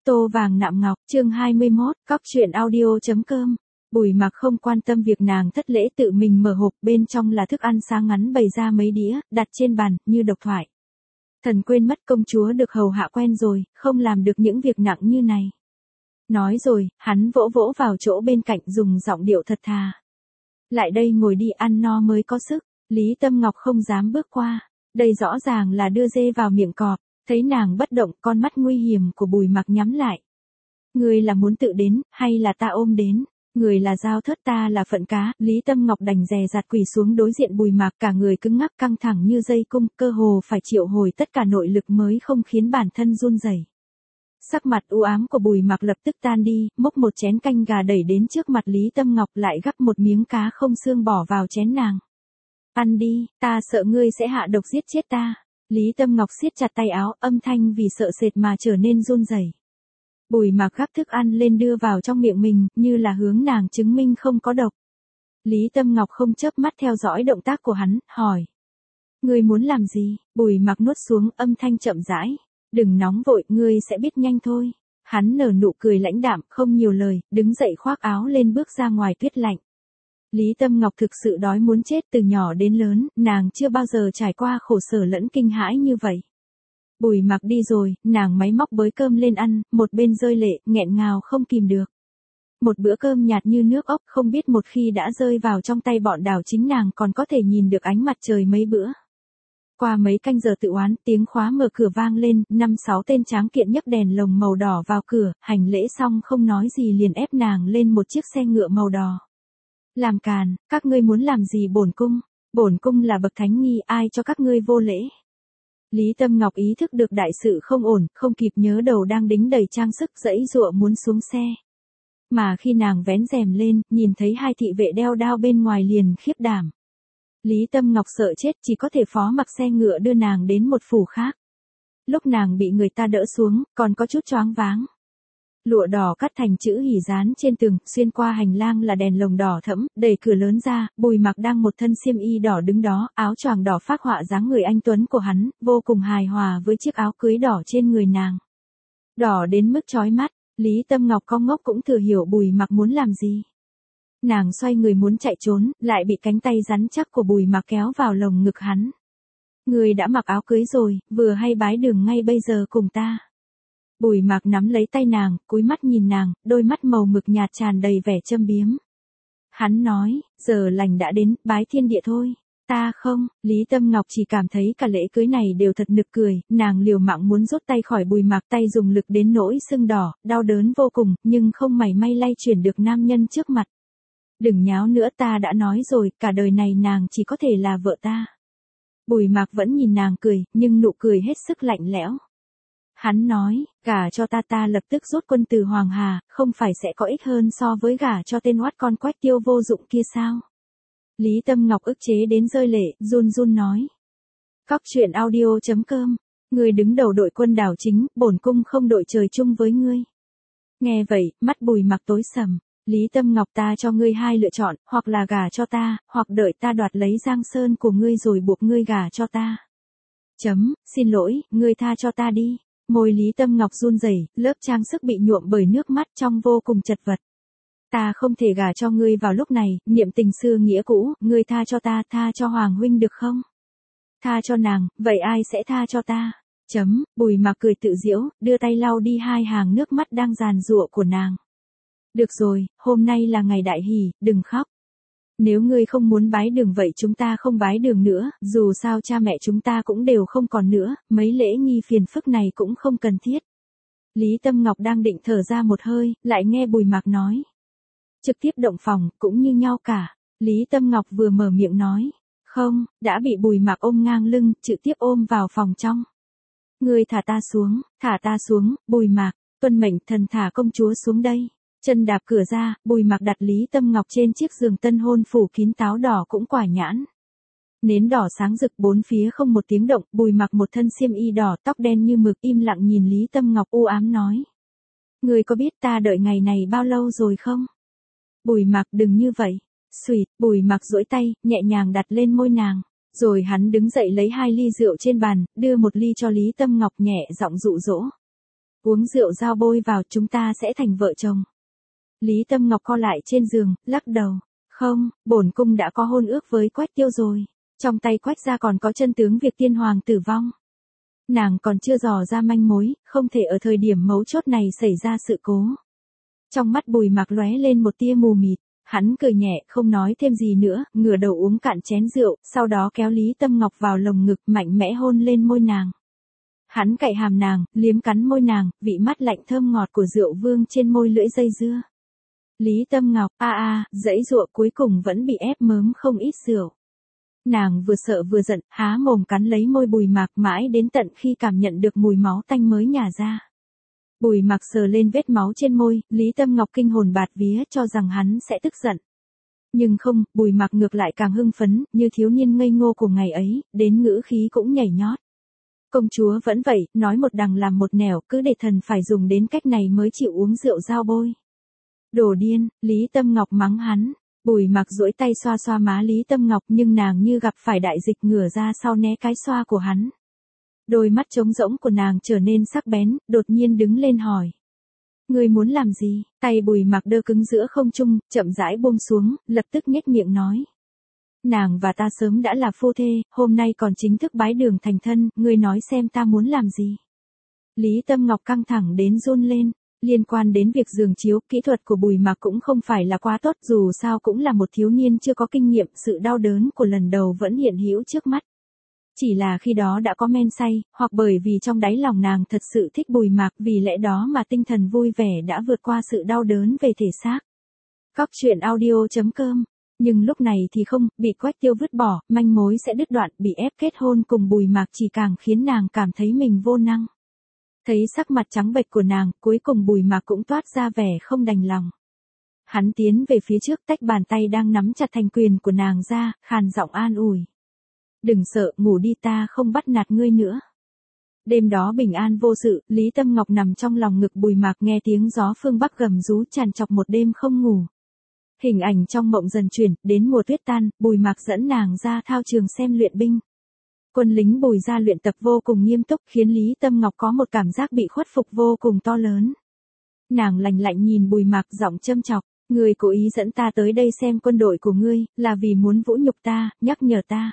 Tô vàng nạm ngọc, chương 21, cóc truyện audio.com. Bùi Mặc không quan tâm việc nàng thất lễ, tự mình mở hộp, bên trong là thức ăn sáng ngắn bày ra mấy đĩa, đặt trên bàn, như độc thoại. Thần quên mất công chúa được hầu hạ quen rồi, không làm được những việc nặng như này. Nói rồi, hắn vỗ vỗ vào chỗ bên cạnh, dùng giọng điệu thật thà. Lại đây ngồi đi, ăn no mới có sức. Lý Tâm Ngọc không dám bước qua. Đây rõ ràng là đưa dê vào miệng cọp. Thấy nàng bất động, con mắt nguy hiểm của Bùi Mặc nhắm lại. Người là muốn tự đến, hay là ta ôm đến? Người là dao thớt, ta là phận cá. Lý Tâm Ngọc đành dè dặt quỳ xuống đối diện Bùi Mặc, cả người cứng ngắc căng thẳng như dây cung, cơ hồ phải triệu hồi tất cả nội lực mới không khiến bản thân run rẩy. Sắc mặt u ám của Bùi Mặc lập tức tan đi, múc một chén canh gà đẩy đến trước mặt Lý Tâm Ngọc, lại gắp một miếng cá không xương bỏ vào chén nàng. Ăn đi, ta sợ ngươi sẽ hạ độc giết chết ta. Lý Tâm Ngọc siết chặt tay áo, âm thanh vì sợ sệt mà trở nên run rẩy. Bùi Mặc gắp thức ăn lên đưa vào trong miệng mình, như là hướng nàng chứng minh không có độc. Lý Tâm Ngọc không chớp mắt theo dõi động tác của hắn, hỏi. Ngươi muốn làm gì? Bùi Mặc nuốt xuống, âm thanh chậm rãi. Đừng nóng vội, ngươi sẽ biết nhanh thôi. Hắn nở nụ cười lãnh đạm, không nhiều lời, đứng dậy khoác áo lên bước ra ngoài tuyết lạnh. Lý Tâm Ngọc thực sự đói muốn chết, từ nhỏ đến lớn, nàng chưa bao giờ trải qua khổ sở lẫn kinh hãi như vậy. Bùi Mặc đi rồi, nàng máy móc bới cơm lên ăn, một bên rơi lệ, nghẹn ngào không kìm được. Một bữa cơm nhạt như nước ốc, không biết một khi đã rơi vào trong tay bọn đảo chính nàng còn có thể nhìn được ánh mặt trời mấy bữa. Qua mấy canh giờ tự oán, tiếng khóa mở cửa vang lên, 5-6 tên tráng kiện nhấc đèn lồng màu đỏ vào cửa, hành lễ xong không nói gì liền ép nàng lên một chiếc xe ngựa màu đỏ. Làm càn, các ngươi muốn làm gì bổn cung? Bổn cung là bậc thánh nghi, ai cho các ngươi vô lễ? Lý Tâm Ngọc ý thức được đại sự không ổn, không kịp nhớ đầu đang đính đầy trang sức, giãy giụa muốn xuống xe. Mà khi nàng vén rèm lên, nhìn thấy hai thị vệ đeo đao bên ngoài liền khiếp đảm. Lý Tâm Ngọc sợ chết, chỉ có thể phó mặc xe ngựa đưa nàng đến một phủ khác. Lúc nàng bị người ta đỡ xuống, còn có chút choáng váng. Lụa đỏ cắt thành chữ hỉ dán trên tường, xuyên qua hành lang là đèn lồng đỏ thẫm, đẩy cửa lớn ra, Bùi Mặc đang một thân xiêm y đỏ đứng đó, áo choàng đỏ phác họa dáng người anh tuấn của hắn, vô cùng hài hòa với chiếc áo cưới đỏ trên người nàng. Đỏ đến mức chói mắt, Lý Tâm Ngọc cong ngốc cũng thừa hiểu Bùi Mặc muốn làm gì. Nàng xoay người muốn chạy trốn, lại bị cánh tay rắn chắc của Bùi Mặc kéo vào lồng ngực hắn. Người đã mặc áo cưới rồi, vừa hay bái đường ngay bây giờ cùng ta. Bùi Mặc nắm lấy tay nàng, cúi mắt nhìn nàng, đôi mắt màu mực nhạt tràn đầy vẻ châm biếm. Hắn nói, giờ lành đã đến, bái thiên địa thôi. Ta không, Lý Tâm Ngọc chỉ cảm thấy cả lễ cưới này đều thật nực cười, nàng liều mạng muốn rút tay khỏi Bùi Mặc, tay dùng lực đến nỗi sưng đỏ, đau đớn vô cùng, nhưng không mảy may lay chuyển được nam nhân trước mặt. Đừng nháo nữa, ta đã nói rồi, cả đời này nàng chỉ có thể là vợ ta. Bùi Mặc vẫn nhìn nàng cười, nhưng nụ cười hết sức lạnh lẽo. Hắn nói, gả cho ta, ta lập tức rút quân từ Hoàng Hà, không phải sẽ có ích hơn so với gả cho tên oát con Quách Tiêu vô dụng kia sao? Lý Tâm Ngọc ức chế đến rơi lệ, run run nói. Cóc truyện audio.com, người đứng đầu đội quân đảo chính, bổn cung không đội trời chung với ngươi. Nghe vậy, mắt Bùi Mặc tối sầm. Lý Tâm Ngọc, ta cho ngươi hai lựa chọn, hoặc là gả cho ta, hoặc đợi ta đoạt lấy Giang Sơn của ngươi rồi buộc ngươi gả cho ta. Xin lỗi, ngươi tha cho ta đi. Môi Lý Tâm Ngọc run rẩy, lớp trang sức bị nhuộm bởi nước mắt trông vô cùng chật vật. Ta không thể gả cho ngươi vào lúc này, niệm tình xưa nghĩa cũ, ngươi tha cho ta, tha cho Hoàng huynh được không? Tha cho nàng, vậy ai sẽ tha cho ta? Bùi Mặc cười tự giễu, đưa tay lau đi hai hàng nước mắt đang giàn giụa của nàng. Được rồi, hôm nay là ngày đại hỷ, đừng khóc. Nếu ngươi không muốn bái đường vậy chúng ta không bái đường nữa, dù sao cha mẹ chúng ta cũng đều không còn nữa, mấy lễ nghi phiền phức này cũng không cần thiết. Lý Tâm Ngọc đang định thở ra một hơi, lại nghe Bùi Mặc nói. Trực tiếp động phòng, cũng như nhau cả. Lý Tâm Ngọc vừa mở miệng nói. Không, đã bị Bùi Mặc ôm ngang lưng, trực tiếp ôm vào phòng trong. Ngươi thả ta xuống, Bùi Mặc, tuân mệnh thần thả công chúa xuống đây. Chân đạp cửa ra, Bùi Mặc đặt Lý Tâm Ngọc trên chiếc giường tân hôn phủ kín táo đỏ cũng quả nhãn. Nến đỏ sáng rực bốn phía không một tiếng động, Bùi Mặc một thân xiêm y đỏ, tóc đen như mực, im lặng nhìn Lý Tâm Ngọc u ám nói. Ngươi có biết ta đợi ngày này bao lâu rồi không? Bùi Mặc, đừng như vậy. Xùyt, Bùi Mặc duỗi tay, nhẹ nhàng đặt lên môi nàng. Rồi hắn đứng dậy lấy 2 ly rượu trên bàn, đưa 1 ly cho Lý Tâm Ngọc, nhẹ giọng dụ dỗ. uống rượu giao bôi vào chúng ta sẽ thành vợ chồng. Lý Tâm Ngọc co lại trên giường, lắc đầu. Không, bổn cung đã có hôn ước với Quách Tiêu rồi. Trong tay Quách gia còn có chân tướng việc tiên hoàng tử vong. Nàng còn chưa dò ra manh mối, không thể ở thời điểm mấu chốt này xảy ra sự cố. Trong mắt Bùi Mạc lóe lên một tia mù mịt, hắn cười nhẹ không nói thêm gì nữa, ngửa đầu uống cạn chén rượu, sau đó kéo Lý Tâm Ngọc vào lồng ngực mạnh mẽ hôn lên môi nàng. Hắn cạy hàm nàng, liếm cắn môi nàng, vị mát lạnh thơm ngọt của rượu vương trên môi lưỡi dây dưa. Lý Tâm Ngọc, dãy dụa cuối cùng vẫn bị ép mớm không ít rượu. Nàng vừa sợ vừa giận, há mồm cắn lấy môi Bùi Mạc mãi đến tận khi cảm nhận được mùi máu tanh mới nhả ra. Bùi Mạc sờ lên vết máu trên môi, Lý Tâm Ngọc kinh hồn bạt vía cho rằng hắn sẽ tức giận. Nhưng không, Bùi Mạc ngược lại càng hưng phấn, như thiếu niên ngây ngô của ngày ấy, đến ngữ khí cũng nhảy nhót. Công chúa vẫn vậy, nói một đằng làm một nẻo, cứ để thần phải dùng đến cách này mới chịu uống rượu giao bôi. Đồ điên, Lý Tâm Ngọc mắng hắn. Bùi Mạc duỗi tay xoa xoa má Lý Tâm Ngọc nhưng nàng như gặp phải đại dịch ngửa ra sau né cái xoa của hắn. Đôi mắt trống rỗng của nàng trở nên sắc bén, đột nhiên đứng lên hỏi. Ngươi muốn làm gì? Tay Bùi Mạc đơ cứng giữa không trung, chậm rãi buông xuống, lập tức nhếch miệng nói. Nàng và ta sớm đã là phu thê, hôm nay còn chính thức bái đường thành thân, ngươi nói xem ta muốn làm gì? Lý Tâm Ngọc căng thẳng đến run lên. Liên quan đến việc giường chiếu, kỹ thuật của Bùi Mạc cũng không phải là quá tốt, dù sao cũng là một thiếu niên chưa có kinh nghiệm, sự đau đớn của lần đầu vẫn hiện hữu trước mắt. Chỉ là khi đó đã có men say, hoặc bởi vì trong đáy lòng nàng thật sự thích Bùi Mạc, vì lẽ đó mà tinh thần vui vẻ đã vượt qua sự đau đớn về thể xác. Cóc truyện audio.com. Nhưng lúc này thì không, bị Quách Tiêu vứt bỏ, manh mối sẽ đứt đoạn, bị ép kết hôn cùng Bùi Mạc chỉ càng khiến nàng cảm thấy mình vô năng. Thấy sắc mặt trắng bệch của nàng, cuối cùng Bùi Mạc cũng toát ra vẻ không đành lòng. Hắn tiến về phía trước tách bàn tay đang nắm chặt thành quyền của nàng ra, khàn giọng an ủi. Đừng sợ, ngủ đi, ta không bắt nạt ngươi nữa. Đêm đó bình an vô sự, Lý Tâm Ngọc nằm trong lòng ngực Bùi Mạc nghe tiếng gió phương Bắc gầm rú tràn trọc một đêm không ngủ. Hình ảnh trong mộng dần chuyển, đến mùa tuyết tan, Bùi Mạc dẫn nàng ra thao trường xem luyện binh. Quân lính Bùi gia luyện tập vô cùng nghiêm túc khiến Lý Tâm Ngọc có một cảm giác bị khuất phục vô cùng to lớn. Nàng lạnh lạnh nhìn Bùi Mạc giọng châm chọc, ngươi cố ý dẫn ta tới đây xem quân đội của ngươi, là vì muốn vũ nhục ta, nhắc nhở ta.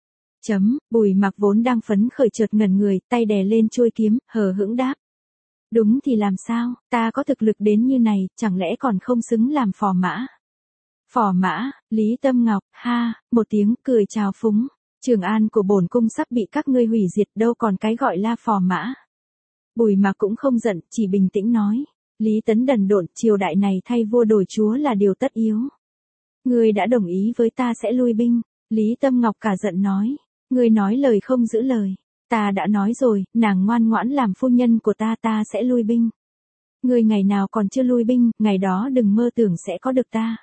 Bùi Mạc vốn đang phấn khởi chợt ngẩn người, tay đè lên chuôi kiếm, hờ hững đáp. Đúng thì làm sao, ta có thực lực đến như này, chẳng lẽ còn không xứng làm phò mã. Phò mã, Lý Tâm Ngọc, một tiếng cười chào phúng. Trường an của bổn cung sắp bị các ngươi hủy diệt, đâu còn cái gọi là phò mã. Bùi Mạc cũng không giận, chỉ bình tĩnh nói. Lý Tấn đần độn, triều đại này thay vua đổi chúa là điều tất yếu. Ngươi đã đồng ý với ta sẽ lui binh. Lý Tâm Ngọc cả giận nói. Ngươi nói lời không giữ lời. Ta đã nói rồi, nàng ngoan ngoãn làm phu nhân của ta, ta sẽ lui binh. Ngươi ngày nào còn chưa lui binh, ngày đó đừng mơ tưởng sẽ có được ta.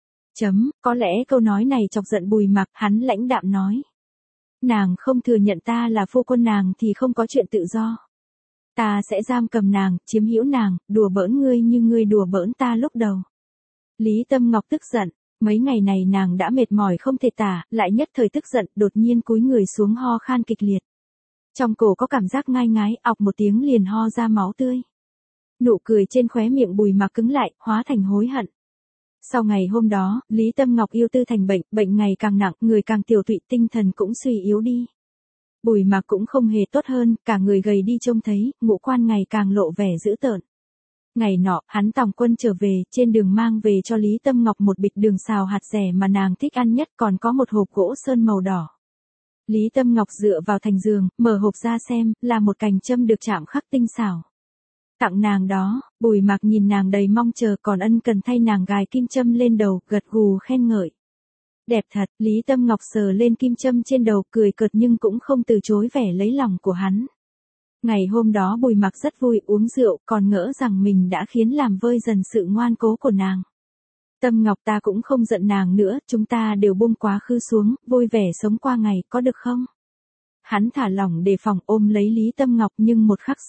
Có lẽ câu nói này chọc giận Bùi Mạc, hắn lãnh đạm nói. Nàng không thừa nhận ta là phu quân nàng thì không có chuyện tự do. Ta sẽ giam cầm nàng, chiếm hữu nàng, đùa bỡn ngươi như ngươi đùa bỡn ta lúc đầu. Lý Tâm Ngọc tức giận, mấy ngày này nàng đã mệt mỏi không thể tả, lại nhất thời tức giận, đột nhiên cúi người xuống ho khan kịch liệt. Trong cổ có cảm giác ngai ngái, ọc một tiếng liền ho ra máu tươi. Nụ cười trên khóe miệng Bùi Mạc cứng lại, hóa thành hối hận. Sau ngày hôm đó, Lý Tâm Ngọc yêu tư thành bệnh, bệnh ngày càng nặng, người càng tiểu tụy, tinh thần cũng suy yếu đi. Bùi Mạc cũng không hề tốt hơn, cả người gầy đi trông thấy, ngũ quan ngày càng lộ vẻ dữ tợn. Ngày nọ, hắn tòng quân trở về, trên đường mang về cho Lý Tâm Ngọc một bịch đường xào hạt dẻ mà nàng thích ăn nhất, còn có một hộp gỗ sơn màu đỏ. Lý Tâm Ngọc dựa vào thành giường, mở hộp ra xem, là một cành châm được chạm khắc tinh xảo. Tặng nàng đó, Bùi Mạc nhìn nàng đầy mong chờ, còn ân cần thay nàng gài kim châm lên đầu, gật gù khen ngợi. Đẹp thật, Lý Tâm Ngọc sờ lên kim châm trên đầu, cười cợt nhưng cũng không từ chối vẻ lấy lòng của hắn. Ngày hôm đó Bùi Mạc rất vui, uống rượu, còn ngỡ rằng mình đã khiến làm vơi dần sự ngoan cố của nàng. Tâm Ngọc, ta cũng không giận nàng nữa, chúng ta đều buông quá khứ xuống, vui vẻ sống qua ngày, có được không? Hắn thả lỏng đề phòng ôm lấy Lý Tâm Ngọc nhưng một khắc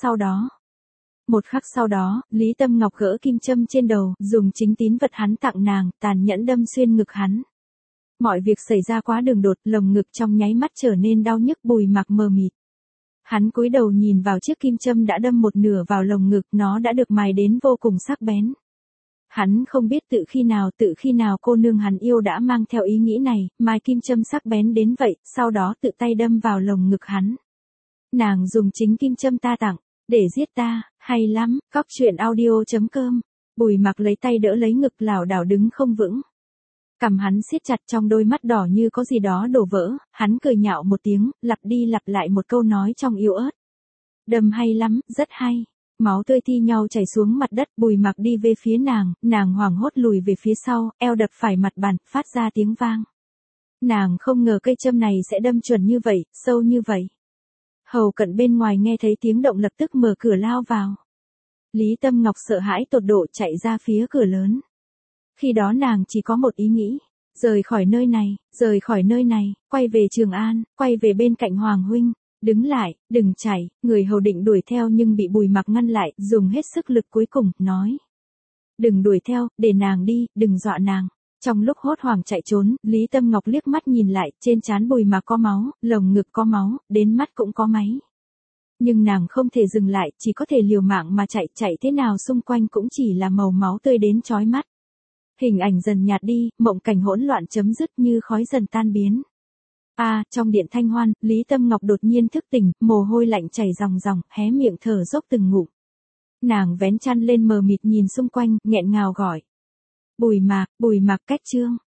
sau đó, Lý Tâm Ngọc gỡ kim châm trên đầu, dùng chính tín vật hắn tặng nàng, tàn nhẫn đâm xuyên ngực hắn. Mọi việc xảy ra quá đường đột, lồng ngực trong nháy mắt trở nên đau nhức, Bùi Mạc mờ mịt. Hắn cúi đầu nhìn vào chiếc kim châm đã đâm một nửa vào lồng ngực, nó đã được mài đến vô cùng sắc bén. Hắn không biết tự khi nào cô nương hắn yêu đã mang theo ý nghĩ này, mài kim châm sắc bén đến vậy, sau đó tự tay đâm vào lồng ngực hắn. Nàng dùng chính kim châm ta tặng, để giết ta, hay lắm, cóc truyện audio.com. Bùi Mặc lấy tay đỡ lấy ngực, lảo đảo đứng không vững. Cằm hắn siết chặt, trong đôi mắt đỏ như có gì đó đổ vỡ, hắn cười nhạo một tiếng, lặp đi lặp lại một câu nói trong yếu ớt. Đâm hay lắm, rất hay. Máu tươi thi nhau chảy xuống mặt đất, Bùi Mặc đi về phía nàng hoảng hốt lùi về phía sau, eo đập phải mặt bàn, phát ra tiếng vang. Nàng không ngờ cây châm này sẽ đâm chuẩn như vậy, sâu như vậy. Hầu cận bên ngoài nghe thấy tiếng động lập tức mở cửa lao vào. Lý Tâm Ngọc sợ hãi tột độ chạy ra phía cửa lớn. Khi đó nàng chỉ có một ý nghĩ, rời khỏi nơi này, quay về Trường An, quay về bên cạnh Hoàng huynh. Đứng lại, đừng chạy, người hầu định đuổi theo nhưng bị Bùi Mặc ngăn lại, dùng hết sức lực cuối cùng, nói. Đừng đuổi theo, để nàng đi, đừng dọa nàng. Trong lúc hốt hoảng chạy trốn, Lý Tâm Ngọc liếc mắt nhìn lại, trên trán Bùi Mặc có máu, lồng ngực có máu, đến mắt cũng có máy. Nhưng nàng không thể dừng lại, chỉ có thể liều mạng mà chạy thế nào xung quanh cũng chỉ là màu máu tươi đến chói mắt. Hình ảnh dần nhạt đi, mộng cảnh hỗn loạn chấm dứt như khói dần tan biến. Trong điện thanh hoan, Lý Tâm Ngọc đột nhiên thức tỉnh, mồ hôi lạnh chảy ròng ròng, hé miệng thở dốc từng ngụm. Nàng vén chăn lên mờ mịt nhìn xung quanh, nghẹn ngào gọi. Bùi Mặc, cách Trương.